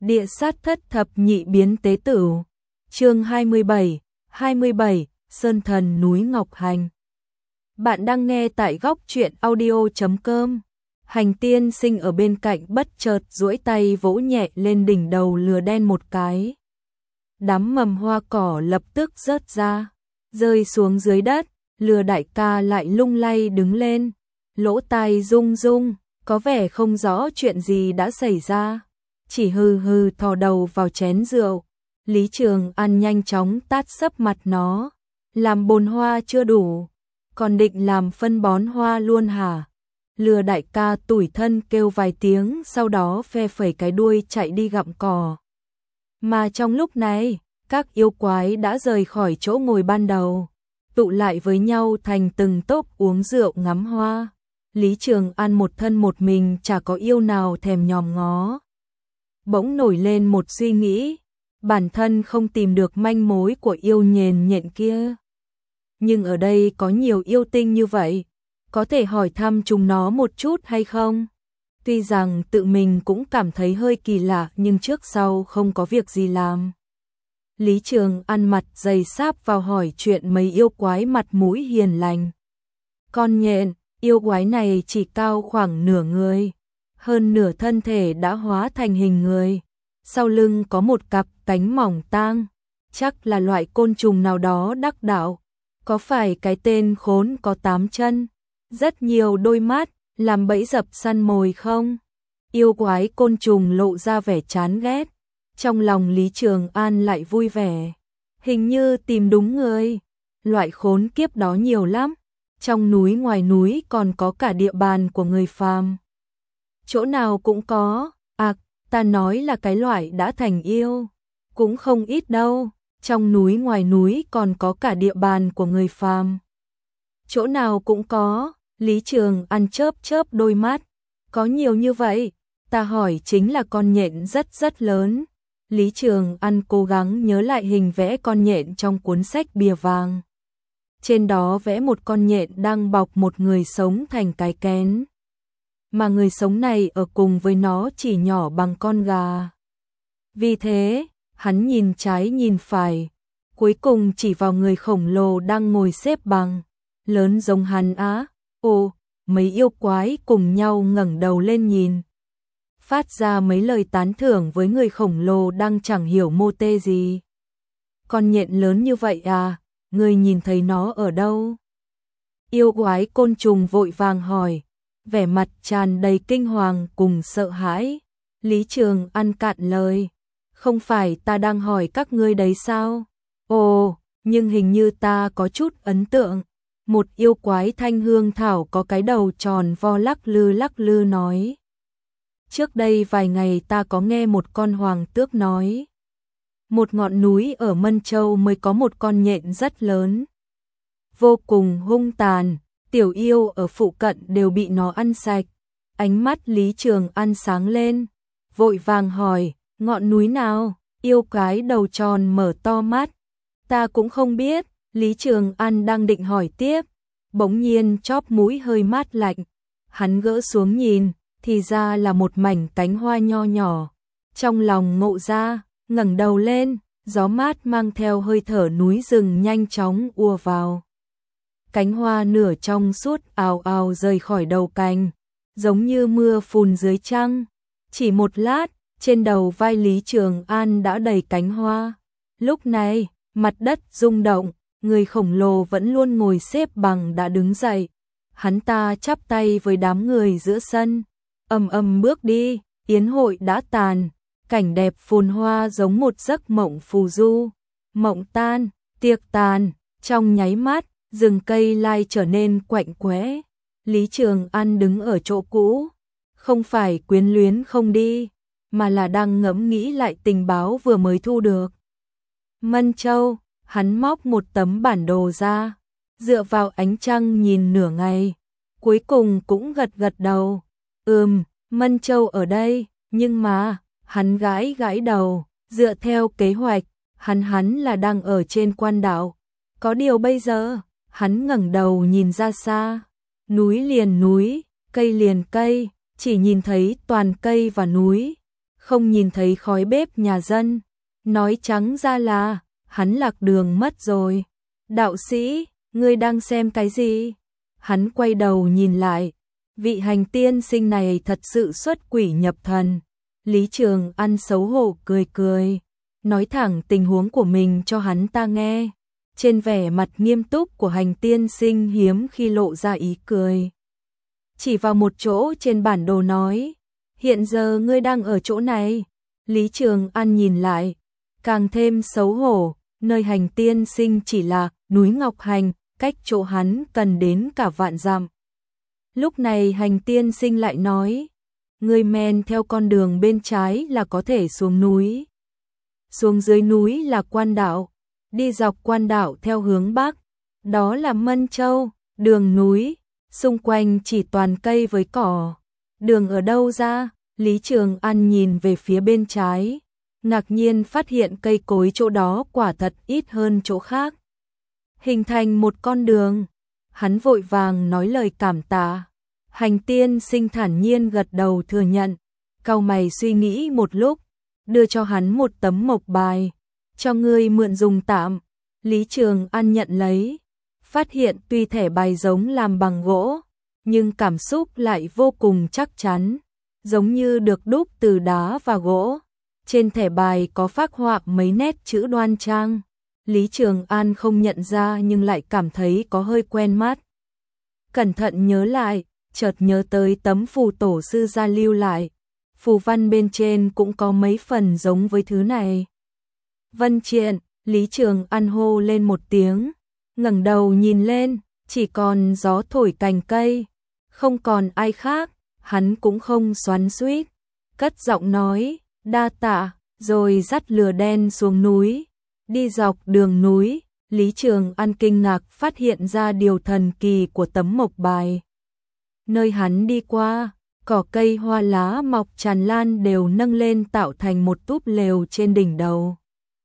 Địa sát thất thập nhị biến tế tử. Chương 27, Sơn thần núi Ngọc Hành. Bạn đang nghe tại góc truyện audio.com. Hành tiên sinh ở bên cạnh bất chợt duỗi tay vỗ nhẹ lên đỉnh đầu lừa đen một cái. Đám mầm hoa cỏ lập tức rớt ra, rơi xuống dưới đất. Lừa đại ca lại lung lay đứng lên, lỗ tai rung rung, có vẻ không rõ chuyện gì đã xảy ra. Chỉ hừ hừ thò đầu vào chén rượu. Lý Trường An nhanh chóng tát sấp mặt nó. Làm bồn hoa chưa đủ, còn định làm phân bón hoa luôn hả? Lừa đại ca tủi thân kêu vài tiếng, sau đó phe phẩy cái đuôi chạy đi gặm cỏ. Mà trong lúc này, các yêu quái đã rời khỏi chỗ ngồi ban đầu, tụ lại với nhau thành từng tốp uống rượu ngắm hoa. Lý Trường An một thân một mình, chả có yêu nào thèm nhòm ngó. Bỗng nổi lên một suy nghĩ, bản thân không tìm được manh mối của yêu nhện nhện kia. Nhưng ở đây có nhiều yêu tinh như vậy, có thể hỏi thăm chúng nó một chút hay không? Tuy rằng tự mình cũng cảm thấy hơi kỳ lạ, nhưng trước sau không có việc gì làm. Lý Trường An mặt dày sáp vào hỏi chuyện mấy yêu quái mặt mũi hiền lành. Con nhện, yêu quái này chỉ cao khoảng nửa người, hơn nửa thân thể đã hóa thành hình người. Sau lưng có một cặp cánh mỏng tang, chắc là loại côn trùng nào đó đắc đạo. Có phải cái tên khốn có 8 chân, rất nhiều đôi mắt, làm bẫy dập săn mồi không? Yêu quái côn trùng lộ ra vẻ chán ghét. Trong lòng Lý Trường An lại vui vẻ. Hình như tìm đúng người. Loại khốn kiếp đó nhiều lắm. Trong núi ngoài núi còn có cả địa bàn của người phàm. Chỗ nào cũng có. À, ta nói là cái loại đã thành yêu. Cũng không ít đâu. Trong núi ngoài núi còn có cả địa bàn của người phàm. Chỗ nào cũng có. Lý Trường An chớp chớp đôi mắt. Có nhiều như vậy. Ta hỏi chính là con nhện rất lớn. Lý Trường An cố gắng nhớ lại hình vẽ con nhện trong cuốn sách bìa vàng. Trên đó vẽ một con nhện đang bọc một người sống thành cái kén. Mà người sống này ở cùng với nó chỉ nhỏ bằng con gà. Vì thế, hắn nhìn trái nhìn phải, cuối cùng chỉ vào người khổng lồ đang ngồi xếp bằng, lớn giống hắn á. Ồ, mấy yêu quái cùng nhau ngẩng đầu lên nhìn, phát ra mấy lời tán thưởng với người khổng lồ đang chẳng hiểu mô tê gì. Con nhện lớn như vậy à, ngươi nhìn thấy nó ở đâu? Yêu quái côn trùng vội vàng hỏi, vẻ mặt tràn đầy kinh hoàng cùng sợ hãi. Lý Trường An cạn lời, không phải ta đang hỏi các ngươi đấy sao? Ồ, nhưng hình như ta có chút ấn tượng. Một yêu quái thanh hương thảo có cái đầu tròn vo lắc lư nói. Trước đây vài ngày ta có nghe một con hoàng tước nói, một ngọn núi ở Mân Châu mới có một con nhện rất lớn, vô cùng hung tàn, tiểu yêu ở phụ cận đều bị nó ăn sạch. Ánh mắt Lý Trường An sáng lên, vội vàng hỏi, ngọn núi nào? Yêu quái đầu tròn mở to mắt, ta cũng không biết. Lý Trường An đang định hỏi tiếp, bỗng nhiên chóp mũi hơi mát lạnh, hắn gỡ xuống nhìn, thì ra là một mảnh cánh hoa nho nhỏ. Trong lòng ngộ ra, ngẩng đầu lên, gió mát mang theo hơi thở núi rừng nhanh chóng ùa vào. Cánh hoa nửa trong suốt ào ào rời khỏi đầu cành, giống như mưa phùn dưới trăng. Chỉ một lát, trên đầu vai Lý Trường An đã đầy cánh hoa. Lúc này, mặt đất rung động, người khổng lồ vẫn luôn ngồi xếp bằng đã đứng dậy. Hắn ta chắp tay với đám người giữa sân, ầm bước đi. Yến hội đã tàn, cảnh đẹp phồn hoa giống một giấc mộng phù du. Mộng tan, tiệc tàn, trong nháy mắt, rừng cây lai trở nên quạnh quẽ. Lý Trường An đứng ở chỗ cũ, không phải quyến luyến không đi, mà là đang ngẫm nghĩ lại tình báo vừa mới thu được. Mân Châu, hắn móc một tấm bản đồ ra, dựa vào ánh trăng nhìn nửa ngày, cuối cùng cũng gật đầu. Mân Châu ở đây, nhưng mà, hắn gãi đầu, dựa theo kế hoạch, hắn là đang ở trên quan đảo. Có điều bây giờ, hắn ngẩng đầu nhìn ra xa, núi liền núi, cây liền cây, chỉ nhìn thấy toàn cây và núi, không nhìn thấy khói bếp nhà dân. Nói trắng ra là, hắn lạc đường mất rồi. Đạo sĩ, ngươi đang xem cái gì? Hắn quay đầu nhìn lại. Vị hành tiên sinh này thật sự xuất quỷ nhập thần. Lý Trường An xấu hổ cười cười, nói thẳng tình huống của mình cho hắn ta nghe. Trên vẻ mặt nghiêm túc của hành tiên sinh hiếm khi lộ ra ý cười. Chỉ vào một chỗ trên bản đồ nói, hiện giờ ngươi đang ở chỗ này. Lý Trường An nhìn lại, càng thêm xấu hổ, nơi hành tiên sinh chỉ là núi Ngọc Hành, cách chỗ hắn cần đến cả vạn dặm. Lúc này hành tiên sinh lại nói, ngươi men theo con đường bên trái là có thể xuống núi. Xuống dưới núi là Quan Đạo, đi dọc Quan Đạo theo hướng Bắc, đó là Mân Châu, đường núi, xung quanh chỉ toàn cây với cỏ. Đường ở đâu ra? Lý Trường An nhìn về phía bên trái, ngạc nhiên phát hiện cây cối chỗ đó quả thật ít hơn chỗ khác. Hình thành một con đường, hắn vội vàng nói lời cảm tạ. Hành tiên sinh thản nhiên gật đầu thừa nhận, cau mày suy nghĩ một lúc, đưa cho hắn một tấm mộc bài, cho ngươi mượn dùng tạm. Lý Trường An nhận lấy, phát hiện tuy thẻ bài giống làm bằng gỗ, nhưng cảm xúc lại vô cùng chắc chắn, giống như được đúc từ đá và gỗ. Trên thẻ bài có phác họa mấy nét chữ đoan trang. Lý Trường An không nhận ra nhưng lại cảm thấy có hơi quen mắt. Cẩn thận nhớ lại, chợt nhớ tới tấm phù tổ sư gia lưu lại. Phù văn bên trên cũng có mấy phần giống với thứ này. Vân Triện, Lý Trường An hô lên một tiếng, ngẩng đầu nhìn lên, chỉ còn gió thổi cành cây, không còn ai khác, hắn cũng không xoắn xuýt, cất giọng nói, đa tạ, rồi dắt lừa đen xuống núi. Đi dọc đường núi, Lý Trường An kinh ngạc phát hiện ra điều thần kỳ của tấm mộc bài. Nơi hắn đi qua, cỏ cây hoa lá mọc tràn lan đều nâng lên tạo thành một túp lều trên đỉnh đầu.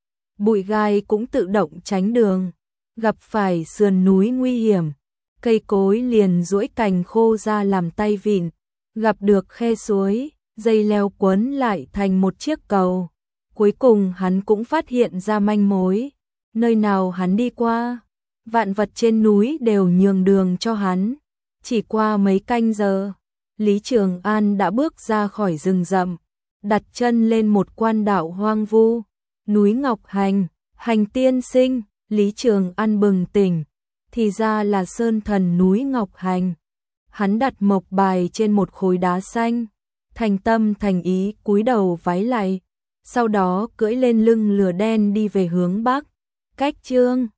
Bụi gai cũng tự động tránh đường, gặp phải sườn núi nguy hiểm, cây cối liền duỗi cành khô ra làm tay vịn, gặp được khe suối, dây leo quấn lại thành một chiếc cầu. Cuối cùng hắn cũng phát hiện ra manh mối, nơi nào hắn đi qua, vạn vật trên núi đều nhường đường cho hắn. Chỉ qua mấy canh giờ, Lý Trường An đã bước ra khỏi rừng rậm, đặt chân lên một quan đạo hoang vu, núi Ngọc Hành. Hành tiên sinh, Lý Trường An bừng tỉnh, thì ra là sơn thần núi Ngọc Hành. Hắn đặt mộc bài trên một khối đá xanh, thành tâm thành ý cúi đầu vái lạy, sau đó cưỡi lên lưng lừa đen đi về hướng Bắc. Cách chương